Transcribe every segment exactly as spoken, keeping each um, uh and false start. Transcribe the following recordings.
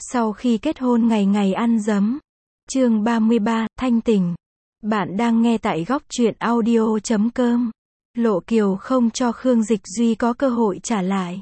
Sau khi kết hôn ngày ngày ăn dấm. Chương ba mươi ba, Thanh Tình. Bạn đang nghe tại góc truyện audio chấm com. Lộ Kiều không cho Khương Dịch Duy có cơ hội trả lại.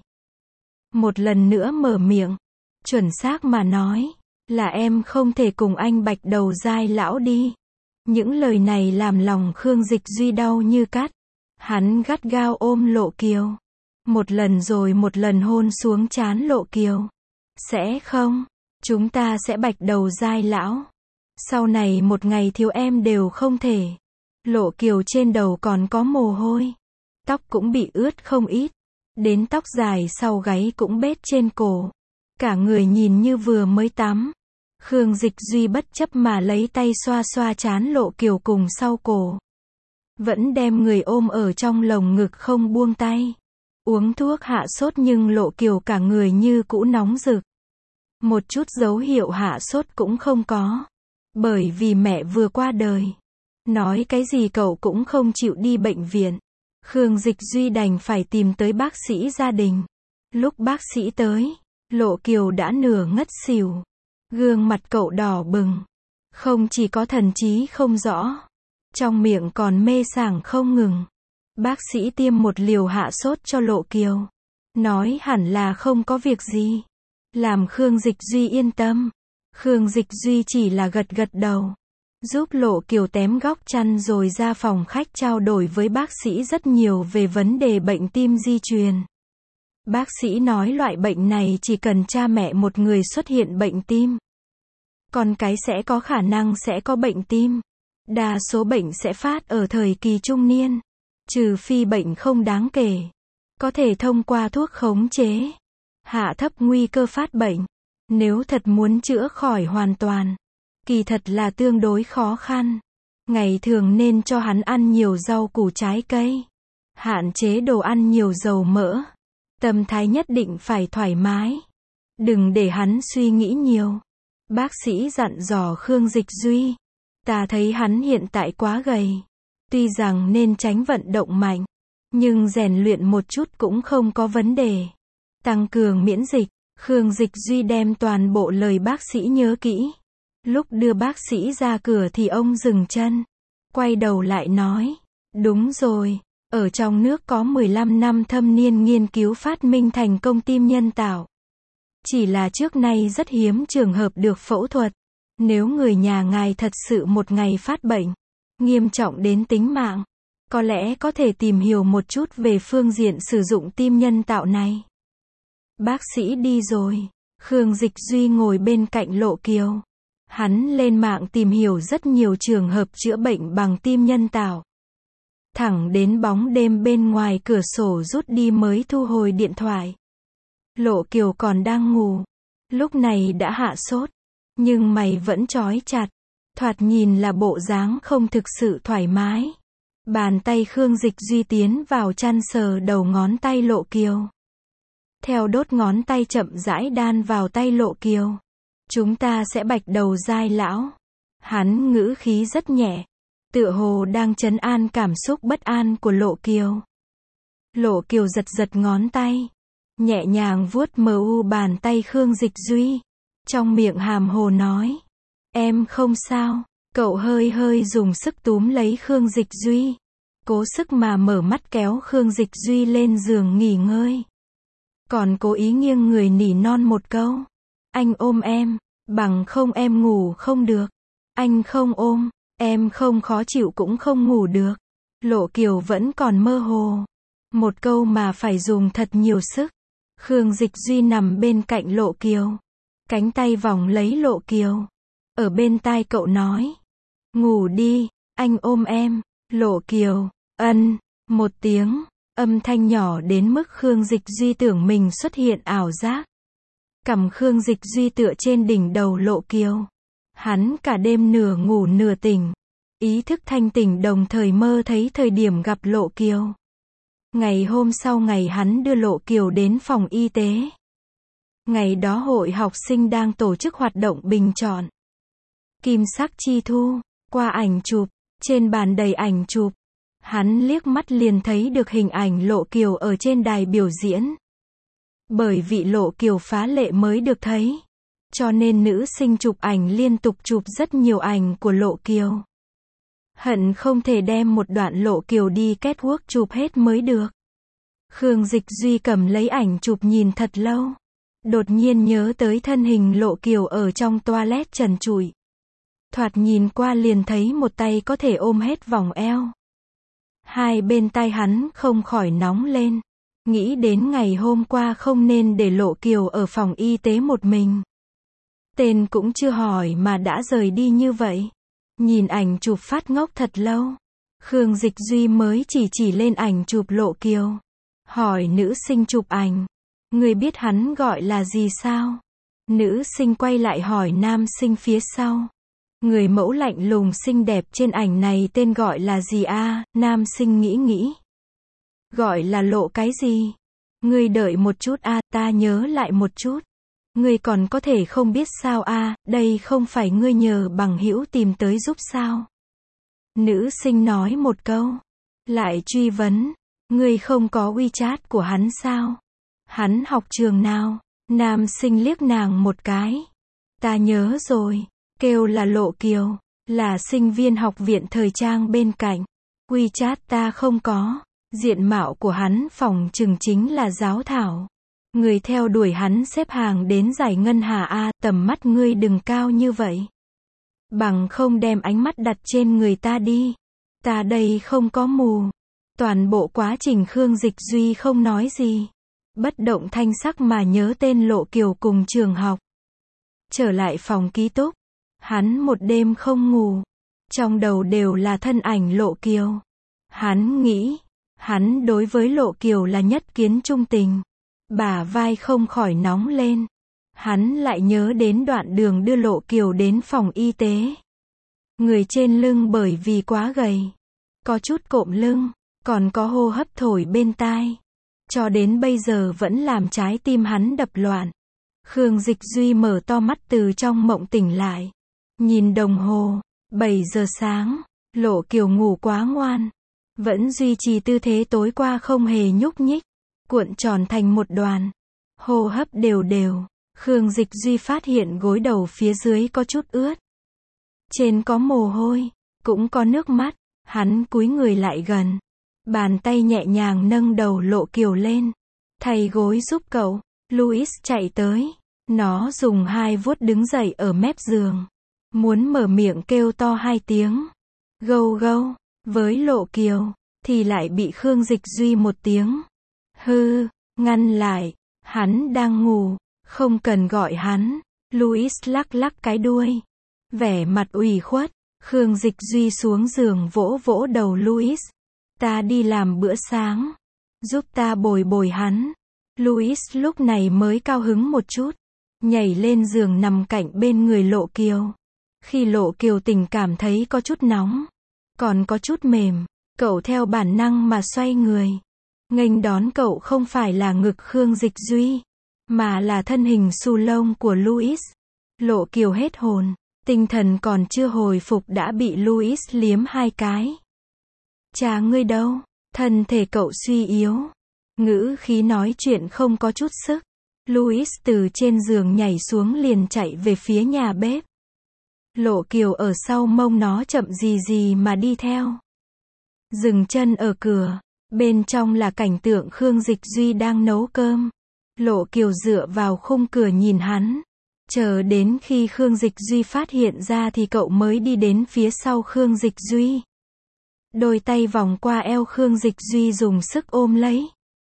Một lần nữa mở miệng. Chuẩn xác mà nói, là em không thể cùng anh Bạch Đầu Giai lão đi. Những lời này làm lòng Khương Dịch Duy đau như cắt. Hắn gắt gao ôm Lộ Kiều. Một lần rồi một lần hôn xuống trán Lộ Kiều. Sẽ không, chúng ta sẽ Bạch Đầu Giai lão. Sau này một ngày thiếu em đều không thể. Lộ Kiều trên đầu còn có mồ hôi. Tóc cũng bị ướt không ít. Đến tóc dài sau gáy cũng bết trên cổ. Cả người nhìn như vừa mới tắm. Khương Dịch Duy bất chấp mà lấy tay xoa xoa trán Lộ Kiều cùng sau cổ. Vẫn đem người ôm ở trong lồng ngực không buông tay. Uống thuốc hạ sốt nhưng Lộ Kiều cả người như cũ nóng rực. Một chút dấu hiệu hạ sốt cũng không có. Bởi vì mẹ vừa qua đời. Nói cái gì cậu cũng không chịu đi bệnh viện. Khương Dịch Duy đành phải tìm tới bác sĩ gia đình. Lúc bác sĩ tới, Lộ Kiều đã nửa ngất xỉu. Gương mặt cậu đỏ bừng. Không chỉ có thần trí không rõ. Trong miệng còn mê sảng không ngừng. Bác sĩ tiêm một liều hạ sốt cho Lộ Kiều. Nói hẳn là không có việc gì. Làm Khương Dịch Duy yên tâm. Khương Dịch Duy chỉ là gật gật đầu. Giúp Lộ Kiều tém góc chăn rồi ra phòng khách trao đổi với bác sĩ rất nhiều về vấn đề bệnh tim di truyền. Bác sĩ nói loại bệnh này chỉ cần cha mẹ một người xuất hiện bệnh tim. Con cái sẽ có khả năng sẽ có bệnh tim. Đa số bệnh sẽ phát ở thời kỳ trung niên. Trừ phi bệnh không đáng kể. Có thể thông qua thuốc khống chế. Hạ thấp nguy cơ phát bệnh. Nếu thật muốn chữa khỏi hoàn toàn. Kỳ thật là tương đối khó khăn. Ngày thường nên cho hắn ăn nhiều rau củ trái cây. Hạn chế đồ ăn nhiều dầu mỡ. Tâm thái nhất định phải thoải mái. Đừng để hắn suy nghĩ nhiều. Bác sĩ dặn dò Khương Dịch Duy. Ta thấy hắn hiện tại quá gầy. Tuy rằng nên tránh vận động mạnh. Nhưng rèn luyện một chút cũng không có vấn đề. Tăng cường miễn dịch. Khương Dịch Duy đem toàn bộ lời bác sĩ nhớ kỹ. Lúc đưa bác sĩ ra cửa thì ông dừng chân. Quay đầu lại nói. Đúng rồi. Ở trong nước có mười lăm năm thâm niên nghiên cứu phát minh thành công tim nhân tạo. Chỉ là trước nay rất hiếm trường hợp được phẫu thuật. Nếu người nhà ngài thật sự một ngày phát bệnh. Nghiêm trọng đến tính mạng. Có lẽ có thể tìm hiểu một chút về phương diện sử dụng tim nhân tạo này. Bác sĩ đi rồi. Khương Dịch Duy ngồi bên cạnh Lộ Kiều. Hắn lên mạng tìm hiểu rất nhiều trường hợp chữa bệnh bằng tim nhân tạo. Thẳng đến bóng đêm bên ngoài cửa sổ rút đi mới thu hồi điện thoại. Lộ Kiều còn đang ngủ. Lúc này đã hạ sốt. Nhưng mày vẫn trói chặt. Thoạt nhìn là bộ dáng không thực sự thoải mái. Bàn tay Khương Dịch Duy tiến vào chăn sờ đầu ngón tay Lộ Kiều. Theo đốt ngón tay chậm rãi đan vào tay Lộ Kiều. Chúng ta sẽ Bạch Đầu Giai lão. Hắn ngữ khí rất nhẹ. Tựa hồ đang trấn an cảm xúc bất an của Lộ Kiều. Lộ Kiều giật giật ngón tay. Nhẹ nhàng vuốt mờ u bàn tay Khương Dịch Duy. Trong miệng hàm hồ nói. Em không sao. Cậu hơi hơi dùng sức túm lấy Khương Dịch Duy. Cố sức mà mở mắt kéo Khương Dịch Duy lên giường nghỉ ngơi. Còn cố ý nghiêng người nỉ non một câu. Anh ôm em. Bằng không em ngủ không được. Anh không ôm. Em không khó chịu cũng không ngủ được. Lộ Kiều vẫn còn mơ hồ. Một câu mà phải dùng thật nhiều sức. Khương Dịch Duy nằm bên cạnh Lộ Kiều. Cánh tay vòng lấy Lộ Kiều. Ở bên tai cậu nói. Ngủ đi, anh ôm em. Lộ Kiều, ân, một tiếng. Âm thanh nhỏ đến mức Khương Dịch Duy tưởng mình xuất hiện ảo giác. Cằm Khương Dịch Duy tựa trên đỉnh đầu Lộ Kiều. Hắn cả đêm nửa ngủ nửa tỉnh. Ý thức thanh tỉnh đồng thời mơ thấy thời điểm gặp Lộ Kiều. Ngày hôm sau ngày hắn đưa Lộ Kiều đến phòng y tế. Ngày đó hội học sinh đang tổ chức hoạt động bình chọn. Kim sắc chi thu, qua ảnh chụp, trên bàn đầy ảnh chụp. Hắn liếc mắt liền thấy được hình ảnh Lộ Kiều ở trên đài biểu diễn. Bởi vị Lộ Kiều phá lệ mới được thấy. Cho nên nữ sinh chụp ảnh liên tục chụp rất nhiều ảnh của Lộ Kiều. Hận không thể đem một đoạn Lộ Kiều đi catwalk chụp hết mới được. Khương Dịch Duy cầm lấy ảnh chụp nhìn thật lâu. Đột nhiên nhớ tới thân hình Lộ Kiều ở trong toilet trần trụi. Thoạt nhìn qua liền thấy một tay có thể ôm hết vòng eo. Hai bên tay hắn không khỏi nóng lên. Nghĩ đến ngày hôm qua không nên để Lộ Kiều ở phòng y tế một mình. Tên cũng chưa hỏi mà đã rời đi như vậy. Nhìn ảnh chụp phát ngốc thật lâu. Khương Dịch Duy mới chỉ chỉ lên ảnh chụp Lộ Kiều. Hỏi nữ sinh chụp ảnh. Người biết hắn gọi là gì sao? Nữ sinh quay lại hỏi nam sinh phía sau. Người mẫu lạnh lùng xinh đẹp trên ảnh này tên gọi là gì a? À? Nam sinh nghĩ nghĩ. Gọi là Lộ cái gì? Ngươi đợi một chút a, à, ta nhớ lại một chút. Ngươi còn có thể không biết sao a, à, đây không phải ngươi nhờ bằng hữu tìm tới giúp sao? Nữ sinh nói một câu. Lại truy vấn. Ngươi không có WeChat của hắn sao? Hắn học trường nào? Nam sinh liếc nàng một cái. Ta nhớ rồi. Kêu là Lộ Kiều. Là sinh viên học viện thời trang bên cạnh. WeChat ta không có. Diện mạo của hắn phòng chừng chính là Giáo Thảo. Người theo đuổi hắn xếp hàng đến giải ngân hà a, tầm mắt ngươi đừng cao như vậy. Bằng không đem ánh mắt đặt trên người ta đi. Ta đây không có mù. Toàn bộ quá trình Khương Dịch Duy không nói gì. Bất động thanh sắc mà nhớ tên Lộ Kiều cùng trường học. Trở lại phòng ký túc. Hắn một đêm không ngủ. Trong đầu đều là thân ảnh Lộ Kiều. Hắn nghĩ. Hắn đối với Lộ Kiều là nhất kiến trung tình. Bả vai không khỏi nóng lên. Hắn lại nhớ đến đoạn đường đưa Lộ Kiều đến phòng y tế. Người trên lưng bởi vì quá gầy. Có chút cộm lưng. Còn có hô hấp thổi bên tai. Cho đến bây giờ vẫn làm trái tim hắn đập loạn. Khương Dịch Duy mở to mắt từ trong mộng tỉnh lại. Nhìn đồng hồ. bảy giờ sáng. Lộ Kiều ngủ quá ngoan. Vẫn duy trì tư thế tối qua không hề nhúc nhích. Cuộn tròn thành một đoàn. Hô hấp đều đều. Khương Dịch Duy phát hiện gối đầu phía dưới có chút ướt. Trên có mồ hôi. Cũng có nước mắt. Hắn cúi người lại gần. Bàn tay nhẹ nhàng nâng đầu Lộ Kiều lên. Thay gối giúp cậu. Louis chạy tới. Nó dùng hai vuốt đứng dậy ở mép giường. Muốn mở miệng kêu to hai tiếng. Gâu gâu. Với Lộ Kiều. Thì lại bị Khương Dịch Duy một tiếng. Hư. Ngăn lại. Hắn đang ngủ. Không cần gọi hắn. Louis lắc lắc cái đuôi. Vẻ mặt ủy khuất. Khương Dịch Duy xuống giường vỗ vỗ đầu Louis. Ta đi làm bữa sáng. Giúp ta bồi bồi hắn. Louis lúc này mới cao hứng một chút. Nhảy lên giường nằm cạnh bên người Lộ Kiều. Khi Lộ Kiều tỉnh cảm thấy có chút nóng. Còn có chút mềm. Cậu theo bản năng mà xoay người. Nghênh đón cậu không phải là ngực Khương Dịch Duy. Mà là thân hình xù lông của Louis. Lộ Kiều hết hồn. Tinh thần còn chưa hồi phục đã bị Louis liếm hai cái. Cha ngươi đâu? Thân thể cậu suy yếu. Ngữ khí nói chuyện không có chút sức. Louis từ trên giường nhảy xuống liền chạy về phía nhà bếp. Lộ Kiều ở sau mông nó chậm gì gì mà đi theo. Dừng chân ở cửa. Bên trong là cảnh tượng Khương Dịch Duy đang nấu cơm. Lộ Kiều dựa vào khung cửa nhìn hắn. Chờ đến khi Khương Dịch Duy phát hiện ra thì cậu mới đi đến phía sau Khương Dịch Duy. Đôi tay vòng qua eo Khương Dịch Duy dùng sức ôm lấy.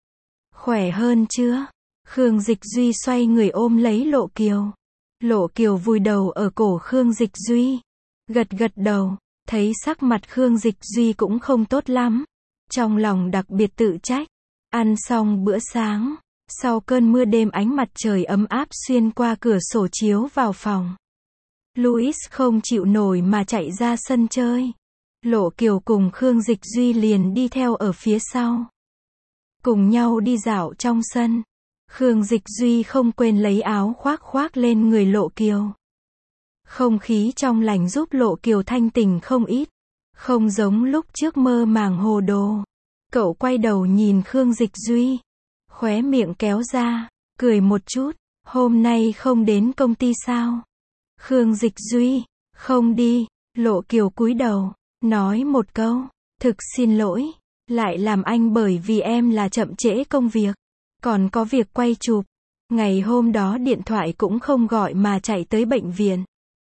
Khỏe hơn chưa? Khương Dịch Duy xoay người ôm lấy Lộ Kiều. Lộ Kiều vùi đầu ở cổ Khương Dịch Duy. Gật gật đầu. Thấy sắc mặt Khương Dịch Duy cũng không tốt lắm. Trong lòng đặc biệt tự trách. Ăn xong bữa sáng. Sau cơn mưa đêm ánh mặt trời ấm áp xuyên qua cửa sổ chiếu vào phòng. Louis không chịu nổi mà chạy ra sân chơi. Lộ Kiều cùng Khương Dịch Duy liền đi theo ở phía sau. Cùng nhau đi dạo trong sân. Khương Dịch Duy không quên lấy áo khoác khoác lên người Lộ Kiều. Không khí trong lành giúp Lộ Kiều thanh tỉnh không ít. Không giống lúc trước mơ màng hồ đồ. Cậu quay đầu nhìn Khương Dịch Duy. Khóe miệng kéo ra. Cười một chút. Hôm nay không đến công ty sao? Khương Dịch Duy, không đi. Lộ Kiều cúi đầu, nói một câu, thực xin lỗi, lại làm anh bởi vì em là chậm trễ công việc, còn có việc quay chụp. Ngày hôm đó điện thoại cũng không gọi mà chạy tới bệnh viện.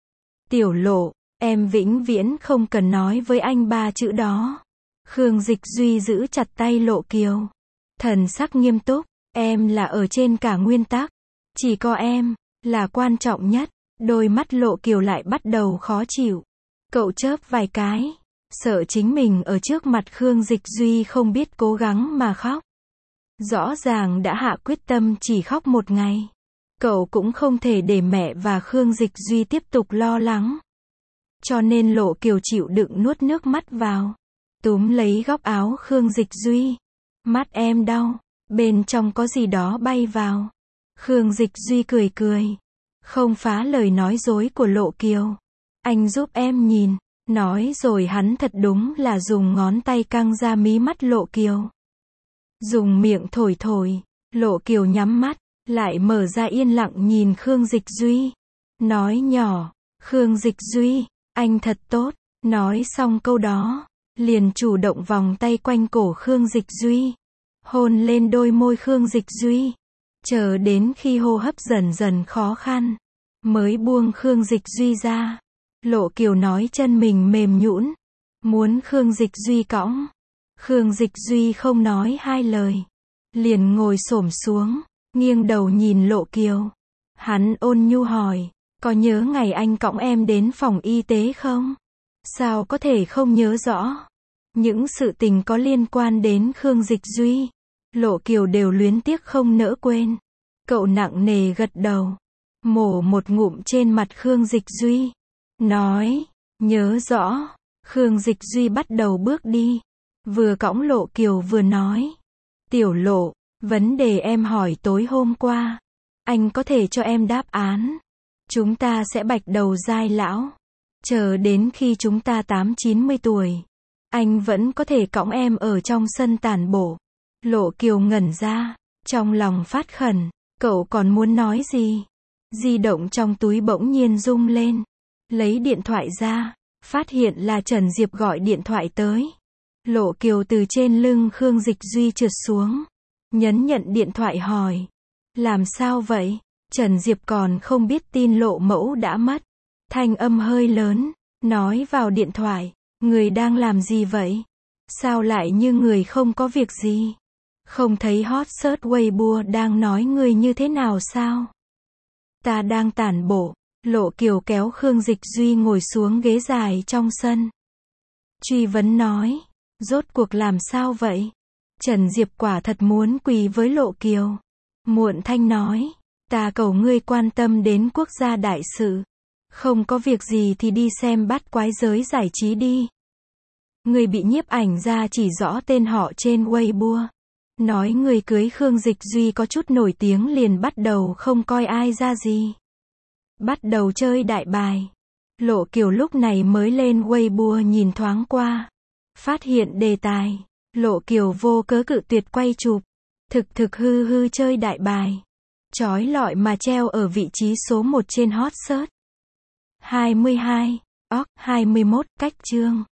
Tiểu Lộ, em vĩnh viễn không cần nói với anh ba chữ đó. Khương Dịch Duy giữ chặt tay Lộ Kiều. Thần sắc nghiêm túc, em là ở trên cả nguyên tắc. Chỉ có em, là quan trọng nhất. Đôi mắt Lộ Kiều lại bắt đầu khó chịu. Cậu chớp vài cái, sợ chính mình ở trước mặt Khương Dịch Duy không biết cố gắng mà khóc. Rõ ràng đã hạ quyết tâm chỉ khóc một ngày. Cậu cũng không thể để mẹ và Khương Dịch Duy tiếp tục lo lắng. Cho nên Lộ Kiều chịu đựng nuốt nước mắt vào. Túm lấy góc áo Khương Dịch Duy. Mắt em đau, bên trong có gì đó bay vào. Khương Dịch Duy cười cười. Không phá lời nói dối của Lộ Kiều. Anh giúp em nhìn. Nói rồi hắn thật đúng là dùng ngón tay căng ra mí mắt Lộ Kiều. Dùng miệng thổi thổi. Lộ Kiều nhắm mắt, lại mở ra yên lặng nhìn Khương Dịch Duy. Nói nhỏ, Khương Dịch Duy, anh thật tốt. Nói xong câu đó, liền chủ động vòng tay quanh cổ Khương Dịch Duy. Hôn lên đôi môi Khương Dịch Duy. Chờ đến khi hô hấp dần dần khó khăn, mới buông Khương Dịch Duy ra. Lộ Kiều nói chân mình mềm nhũn, muốn Khương Dịch Duy cõng. Khương Dịch Duy không nói hai lời, liền ngồi xổm xuống, nghiêng đầu nhìn Lộ Kiều. Hắn ôn nhu hỏi, có nhớ ngày anh cõng em đến phòng y tế không? Sao có thể không nhớ rõ? Những sự tình có liên quan đến Khương Dịch Duy, Lộ Kiều đều luyến tiếc không nỡ quên. Cậu nặng nề gật đầu, mổ một ngụm trên mặt Khương Dịch Duy. Nói, nhớ rõ. Khương Dịch Duy bắt đầu bước đi. Vừa cõng Lộ Kiều vừa nói. Tiểu Lộ, vấn đề em hỏi tối hôm qua, anh có thể cho em đáp án. Chúng ta sẽ bạch đầu giai lão. Chờ đến khi chúng ta tám chín mươi tuổi, anh vẫn có thể cõng em ở trong sân tản bộ. Lộ Kiều ngẩn ra, trong lòng phát khẩn. Cậu còn muốn nói gì? Di động trong túi bỗng nhiên rung lên. Lấy điện thoại ra, phát hiện là Trần Diệp gọi điện thoại tới. Lộ Kiều từ trên lưng Khương Dịch Duy trượt xuống, nhấn nhận điện thoại hỏi. Làm sao vậy? Trần Diệp còn không biết tin Lộ mẫu đã mất. Thanh âm hơi lớn, nói vào điện thoại. Người đang làm gì vậy? Sao lại như người không có việc gì? Không thấy hot search Weibo đang nói người như thế nào sao? Ta đang tản bộ. Lộ Kiều kéo Khương Dịch Duy ngồi xuống ghế dài trong sân. Truy vấn nói, rốt cuộc làm sao vậy? Trần Diệp quả thật muốn quỳ với Lộ Kiều. Muộn thanh nói, ta cầu ngươi quan tâm đến quốc gia đại sự. Không có việc gì thì đi xem bát quái giới giải trí đi. Người bị nhiếp ảnh ra chỉ rõ tên họ trên Weibo. Nói người cưới Khương Dịch Duy có chút nổi tiếng liền bắt đầu không coi ai ra gì. Bắt đầu chơi đại bài. Lộ Kiều lúc này mới lên Weibo nhìn thoáng qua. Phát hiện đề tài. Lộ Kiều vô cớ cự tuyệt quay chụp. Thực thực hư hư chơi đại bài. Chói lọi mà treo ở vị trí số một trên hot search. hai mươi hai, óc, hai mươi mốt, cách chương.